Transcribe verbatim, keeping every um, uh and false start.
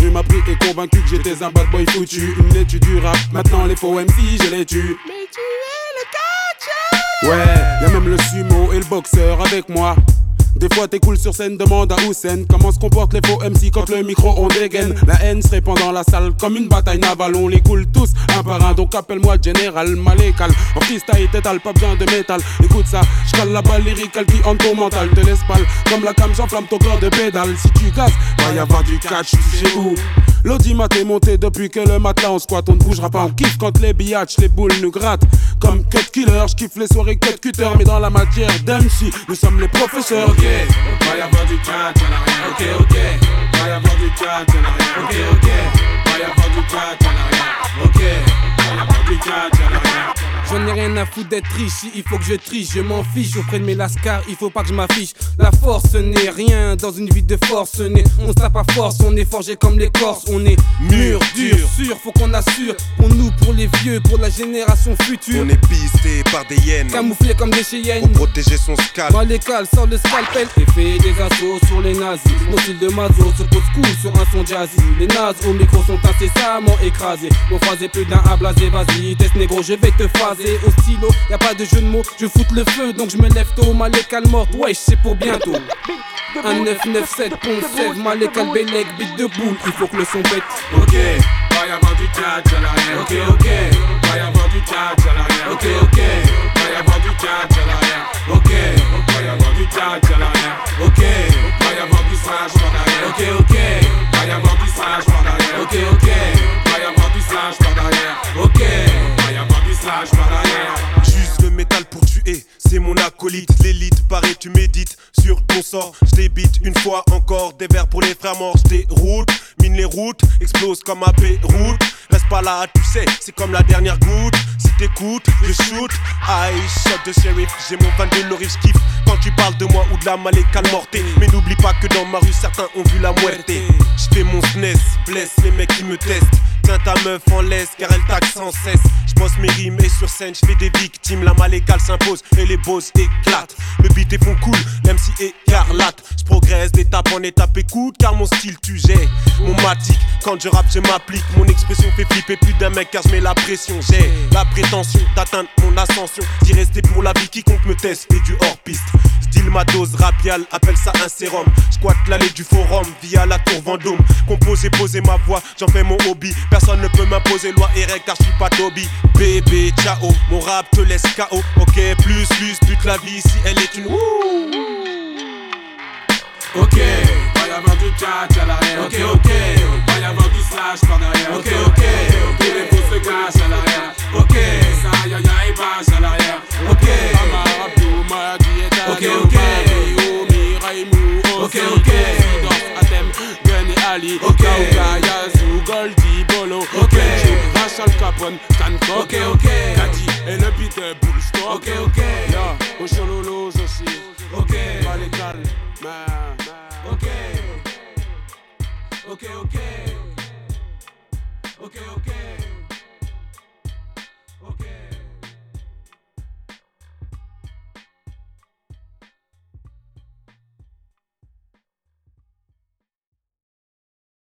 tu m'as pris et convaincu que j'étais un bad boy foutu. Une étude du rap, maintenant les faux M C je les tue. Mais tu es le catcheur. Ouais, y'a même le sumo et le boxeur avec moi. Des fois t'es cool sur scène, demande à Houssen comment se comportent les faux M C quand le micro on dégaine. La haine se répand dans la salle comme une bataille navale. On les coule tous un par un, donc appelle-moi Général Malécal. En freestyle t'étales, pas besoin de métal. Écoute ça, j'cale la balle lyrique qui hante ton mental. Te laisse pâle, comme la cam j'enflamme ton corps de pédale. Si tu gazes, va y avoir du catch, tu sais où. L'audimat est monté depuis que le matelas on squatte. On ne bougera pas, on kiffe quand les biatchs, les boules nous grattent. Comme cut killer, j'kiffe les soirées cut cutter. Mais dans la matière d'M C, nous sommes les professeurs. Ok, va y avoir du catch, y'en a rien. Ok, ok, va y avoir du catch, y'en a rien. Ok, ok, va y avoir du catch, y'en a rien. Ok, va y avoir du catch, y'en a rien. J'en ai rien à foutre d'être riche, si il faut que je triche, je m'en fiche. Auprès de mes lascars, il faut pas que je m'affiche. La force n'est rien dans une vie de force n'est. On se tape à force, on est forgé comme les Corses. On est mûr, dur, sûr, faut qu'on assure. On nous pour les vieux, pour la génération future. On est pisté par des hyènes, camouflés comme des cheyennes. pour protéger son scalp. Malécal sort le scalpel et fait des assauts sur les nazis. Mon style de mazo se pose cool sur un son jazzy. Les nazes au micro sont incessamment écrasés. Mon phrasé plus d'un à blaser, vas-y, test négro, je vais te phaser. Au stylo, y'a pas de jeu de mots, je foute le feu donc je me lève tôt. Malécal morte, wesh c'est pour bientôt. Un neuf neuf sept, Pont Sèvres, Malécal Bellec, beat de boule, il faut que le son pète. Ok, va y avoir du catch, y'en a rien. Ok, ok, va y avoir du catch, y'en a rien. Ok, ok, va y avoir du catch, y'en a rien. Ok, va y avoir du catch, y'en a rien. Ok, va y avoir du slash, y'en a rien. Ok, ok, va y avoir du slash, y'en a rien. Ok, ok, va y avoir du slash, y'en a rien. Ok, va y avoir du slash, y'en a rien. J'use le métal pour tuer, c'est mon acolyte. L'élite paraît, tu médites sur ton sort. J'débite une fois encore des vers pour les frères morts. J'déroute, mine les routes, explose comme à Beyrouth. Reste pas là, tu sais, c'est comme la dernière goutte. Si t'écoutes, je shoot. Aïe, shot de shérif, j'ai mon van de l'orif, j'kiffe quand tu parles de moi ou de la Malécal mortée. Mais n'oublie pas que dans ma rue, certains ont vu la muerte. J'fais mon S N E S, blesse les mecs qui me testent. Tiens ta meuf en laisse car elle taxe sans cesse. J'bosse mes rimes et sur scène j'fais des victimes. La Malécal s'impose et les boss éclatent. Le beat est fond cool, même si écarlate. J'progresse d'étape en étape, écoute car mon style tu jettes. Mon matic, quand je rappe je m'applique. Mon expression fait flipper plus d'un mec car j'mets la pression. J'ai la prétention d'atteindre mon ascension. D'y rester pour la vie, quiconque me teste fait du hors-piste. Style ma dose rapiale, appelle ça un sérum. Squatte l'allée du forum via la tour Vendôme. Composer, poser ma voix, j'en fais mon hobby. Personne ne peut m'imposer loi et règle car je suis pas Toby. Bébé, ciao, mon rap te laisse K O. Ok, plus, plus, bute la vie si elle est une wouh. Ok, va y avoir du catch à l'arrière. Ok, ok, va y avoir du slash par derrière. Ok, ok, ok, les faux se cachent à l'arrière. Ok, ça ya ya et bâche à l'arrière. Ok, Amar Abdou, Mahdi et Tano. Ok, ok, Omi, Raimou, ok, ok, Sidorf, Atem, Gun et Ali. Ok, Kauka, Yazoo, Goldie, Bolo. Ok, Rachel Capone, Canco. Ok, ok, Kadi et le beat de Bullstorm. Ok, ok, ya, Oshololos aussi. Ok, Malécal, man. Ok, ok, ok, ok, ok.